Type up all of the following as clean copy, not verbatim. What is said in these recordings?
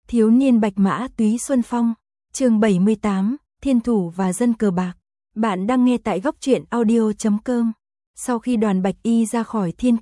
Thiếu niên bạch mã túy xuân phong, chương 78, Thiên thủ và dân cờ bạc. Bạn đang nghe tại goctruyện.audio.com. Sau khi đoàn Bạch Y ra khỏi Thiên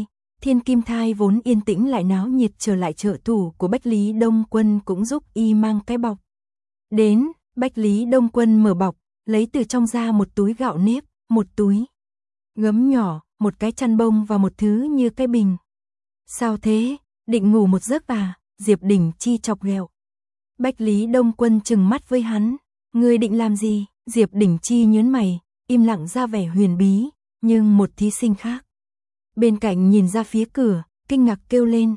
Kim Thai vốn yên tĩnh lại náo nhiệt, trở lại trợ thủ của Bách Lý Đông Quân cũng giúp y mang cái bọc. Đến, Bách Lý Đông Quân mở bọc, lấy từ trong ra một túi gạo nếp, một túi gấm nhỏ, một cái chăn bông và một thứ như cái bình. Sao thế, định ngủ một giấc à? Diệp Đình Chi chọc ghẹo. Bách Lý Đông Quân trừng mắt với hắn. Ngươi định làm gì? Diệp Đình Chi nhớn mày, im lặng ra vẻ huyền bí, nhưng một thí sinh khác bên cạnh nhìn ra phía cửa, kinh ngạc kêu lên.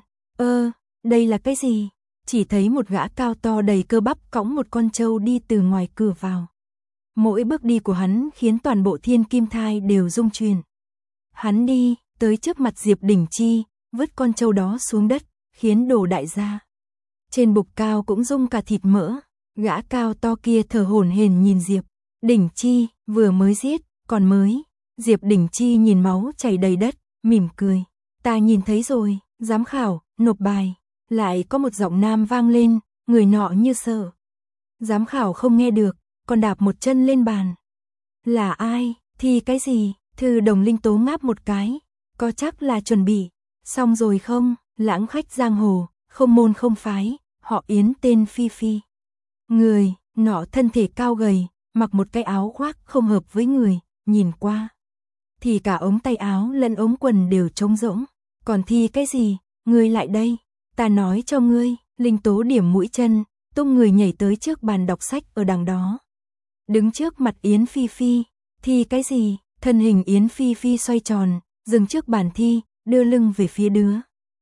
Đây là cái gì? Chỉ thấy một gã cao to đầy cơ bắp cõng một con trâu đi từ ngoài cửa vào. Mỗi bước đi của hắn khiến toàn bộ Thiên Kim Thai đều rung chuyển. Hắn đi tới trước mặt Diệp Đình Chi, vứt con trâu đó xuống đất, khiến Đồ đại gia trên bục cao cũng rung cả thịt mỡ. Gã cao to kia thở hổn hển nhìn Diệp Đình Chi, vừa mới giết, còn mới. Diệp Đình Chi nhìn máu chảy đầy đất, mỉm cười. Ta nhìn thấy rồi, giám khảo, nộp bài. Lại có một giọng nam vang lên, người nọ như sợ. Giám khảo không nghe được, còn đạp một chân lên bàn. Là ai? Thi cái gì? Thư Đồng Linh Tố ngáp một cái. Có chắc là chuẩn bị xong rồi không? Lãng khách giang hồ, không môn không phái, họ Yến tên Phi Phi. Người nọ thân thể cao gầy, mặc một cái áo khoác không hợp với người, nhìn qua thì cả ống tay áo lẫn ống quần đều trống rỗng. Còn thi cái gì? Ngươi lại đây, ta nói cho ngươi. Linh Tố điểm mũi chân, tung người nhảy tới trước bàn đọc sách ở đằng đó. Đứng trước mặt Yến Phi Phi. Thi cái gì? Thân hình Yến Phi Phi xoay tròn, dừng trước bàn thi, đưa lưng về phía đứa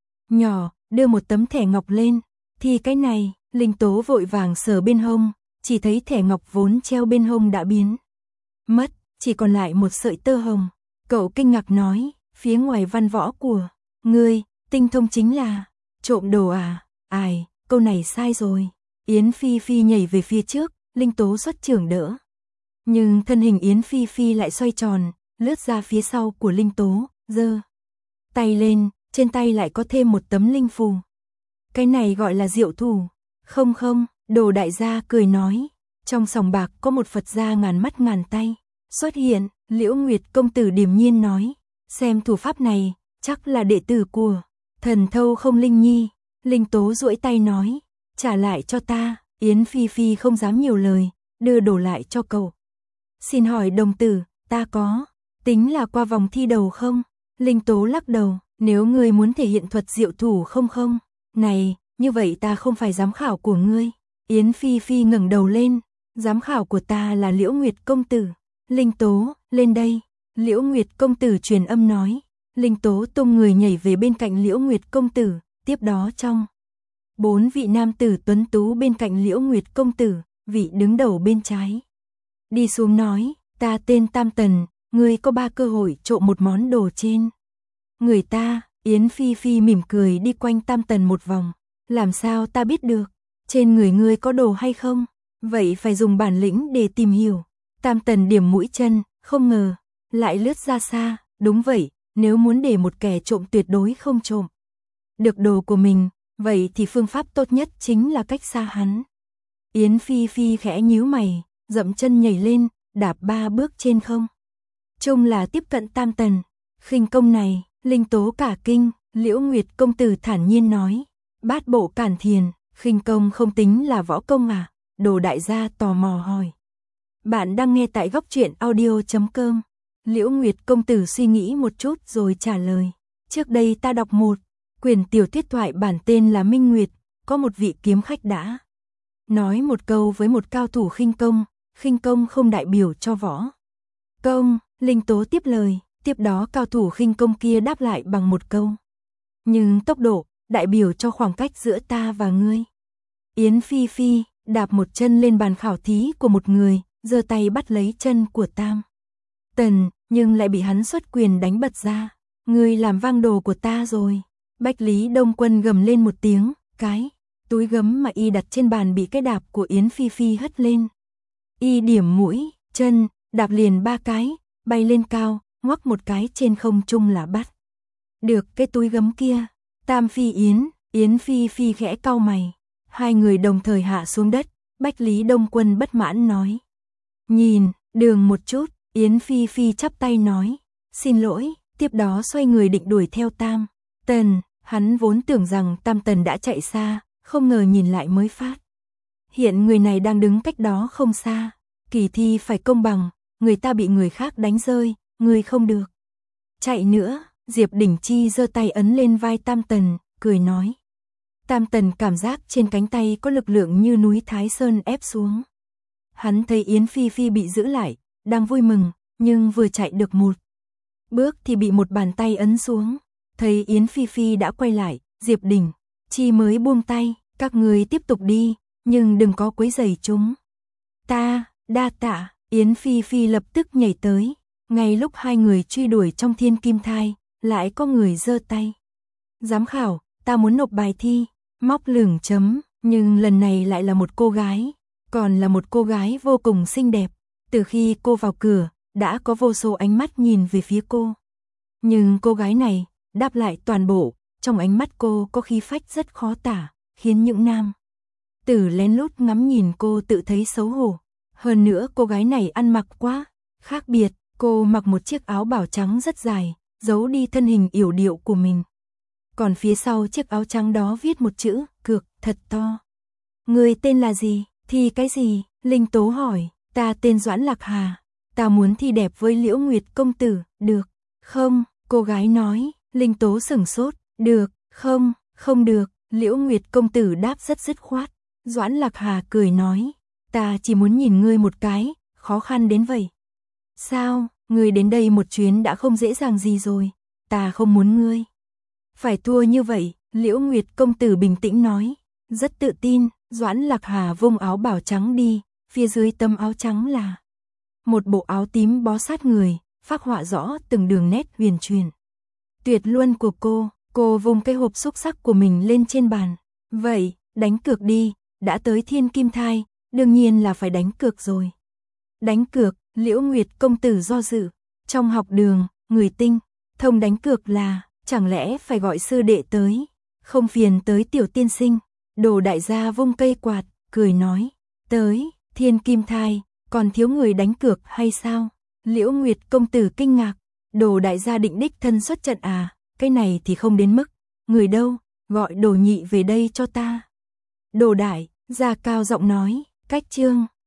nhỏ, đưa một tấm thẻ ngọc lên. Thi cái này. Linh Tố vội vàng sờ bên hông, chỉ thấy thẻ ngọc vốn treo bên hông đã biến mất, chỉ còn lại một sợi tơ hồng. Cậu kinh ngạc nói, phía ngoài văn võ của ngươi, tinh thông chính là trộm đồ à? Ai, câu này sai rồi. Yến Phi Phi nhảy về phía trước, Linh Tố xuất chưởng đỡ. Nhưng thân hình Yến Phi Phi lại xoay tròn, lướt ra phía sau của Linh Tố, giơ tay lên, trên tay lại có thêm một tấm linh phù. Cái này gọi là diệu thủ. Không, Đồ đại gia cười nói. Trong sòng bạc có một Phật gia ngàn mắt ngàn tay xuất hiện. Liễu Nguyệt công tử điềm nhiên nói, xem thủ pháp này, chắc là đệ tử của Thần Thâu Không Linh Nhi. Linh Tố duỗi tay nói, trả lại cho ta. Yến Phi Phi không dám nhiều lời, đưa đồ lại cho cậu. Xin hỏi đồng tử, ta có tính là qua vòng thi đầu không? Linh Tố lắc đầu, nếu ngươi muốn thể hiện thuật diệu thủ không. Này, như vậy ta không phải giám khảo của ngươi. Yến Phi Phi ngẩng đầu lên, giám khảo của ta là Liễu Nguyệt công tử. Linh Tố, lên đây. Liễu Nguyệt công tử truyền âm nói. Linh Tố tung người nhảy về bên cạnh Liễu Nguyệt công tử, tiếp đó trong 4 vị nam tử tuấn tú bên cạnh Liễu Nguyệt công tử, vị đứng đầu bên trái đi xuống nói, ta tên Tam Tần, ngươi có 3 cơ hội trộm một món đồ trên người ta. Yến Phi Phi mỉm cười đi quanh Tam Tần một vòng. Làm sao ta biết được trên người ngươi có đồ hay không? Vậy phải dùng bản lĩnh để tìm hiểu. Tam Tần điểm mũi chân, không ngờ lại lướt ra xa. Đúng vậy, nếu muốn để một kẻ trộm tuyệt đối không trộm được đồ của mình, vậy thì phương pháp tốt nhất chính là cách xa hắn. Yến Phi Phi khẽ nhíu mày, dậm chân nhảy lên, đạp 3 bước trên không trung là tiếp cận Tam Tần. Khinh công này, Linh Tố cả kinh. Liễu Nguyệt công tử thản nhiên nói, Bát bộ cản thiền, khinh công không tính là võ công à? Đồ đại gia tò mò hỏi. Bạn đang nghe tại goctruyện.audio.com. Liễu Nguyệt công tử suy nghĩ một chút rồi trả lời. Trước đây ta đọc một quyển tiểu thuyết thoại bản tên là Minh Nguyệt, có một vị kiếm khách đã nói một câu với một cao thủ khinh công không đại biểu cho võ công. Linh Tố tiếp lời, tiếp đó cao thủ khinh công kia đáp lại bằng một câu, nhưng tốc độ đại biểu cho khoảng cách giữa ta và ngươi. Yến Phi Phi đạp một chân lên bàn khảo thí của một người, giơ tay bắt lấy chân của Tam Tần, nhưng lại bị hắn xuất quyền đánh bật ra. Ngươi làm vang đồ của ta rồi. Bách Lý Đông Quân gầm lên một tiếng, cái túi gấm mà y đặt trên bàn bị cái đạp của Yến Phi Phi hất lên. Y điểm mũi chân, đạp liền 3 cái, bay lên cao, ngoắc một cái trên không trung là bắt được cái túi gấm kia. Tam Phi Yến Phi Phi khẽ cau mày. Hai người đồng thời hạ xuống đất, Bách Lý Đông Quân bất mãn nói. Nhìn, đường một chút, Yến Phi Phi chắp tay nói. Xin lỗi, tiếp đó xoay người định đuổi theo Tam Tần, hắn vốn tưởng rằng Tam Tần đã chạy xa, không ngờ nhìn lại mới phát. Hiện người này đang đứng cách đó không xa, kỳ thi phải công bằng, người ta bị người khác đánh rơi, người không được. Chạy nữa, Diệp Đỉnh Chi giơ tay ấn lên vai Tam Tần, cười nói. Tam Tần cảm giác trên cánh tay có lực lượng như núi Thái Sơn ép xuống. Hắn thấy Yến Phi Phi bị giữ lại, đang vui mừng, nhưng vừa chạy được một bước thì bị một bàn tay ấn xuống. Thấy Yến Phi Phi đã quay lại, Diệp Đỉnh Chi mới buông tay, các người tiếp tục đi, nhưng đừng có quấy rầy chúng. Ta, đa tạ, Yến Phi Phi lập tức nhảy tới. Ngay lúc hai người truy đuổi trong thiên kim thai, lại có người giơ tay. Giám khảo, ta muốn nộp bài thi, móc lửng chấm, nhưng lần này lại là một cô gái, còn là một cô gái vô cùng xinh đẹp. Từ khi cô vào cửa, đã có vô số ánh mắt nhìn về phía cô. Nhưng cô gái này, đáp lại toàn bộ, trong ánh mắt cô có khí phách rất khó tả, khiến những nam tử lén lút ngắm nhìn cô tự thấy xấu hổ. Hơn nữa cô gái này ăn mặc quá khác biệt, cô mặc một chiếc áo bảo trắng rất dài, giấu đi thân hình yểu điệu của mình. Còn phía sau chiếc áo trắng đó viết một chữ, cược, thật to. Người tên là gì? Thi cái gì? Linh Tố hỏi. Ta tên Doãn Lạc Hà. Ta muốn thi đẹp với Liễu Nguyệt công tử, được không? Cô gái nói. Linh Tố sửng sốt. Được, không, không được. Liễu Nguyệt công tử đáp rất dứt khoát. Doãn Lạc Hà cười nói. Ta chỉ muốn nhìn ngươi một cái, khó khăn đến vậy. Sao, ngươi đến đây một chuyến đã không dễ dàng gì rồi. Ta không muốn ngươi phải thua như vậy, Liễu Nguyệt công tử bình tĩnh nói. Rất tự tin, Doãn Lạc Hà vung áo bảo trắng đi, phía dưới tấm áo trắng là một bộ áo tím bó sát người, phác họa rõ từng đường nét huyền chuyển. Tuyệt luân của cô vung cái hộp xúc sắc của mình lên trên bàn. Vậy, đánh cược đi, đã tới thiên kim thai, đương nhiên là phải đánh cược rồi. Đánh cược, Liễu Nguyệt công tử do dự. Trong học đường, người tinh thông đánh cược là, chẳng lẽ phải gọi sư đệ tới, không phiền tới tiểu tiên sinh. Đồ đại gia vung cây quạt, cười nói, tới, thiên kim thai, còn thiếu người đánh cược hay sao? Liễu Nguyệt công tử kinh ngạc, Đồ đại gia định đích thân xuất trận à, cái này thì không đến mức. Người đâu, gọi Đồ nhị về đây cho ta. Đồ đại gia cao giọng nói, cách chương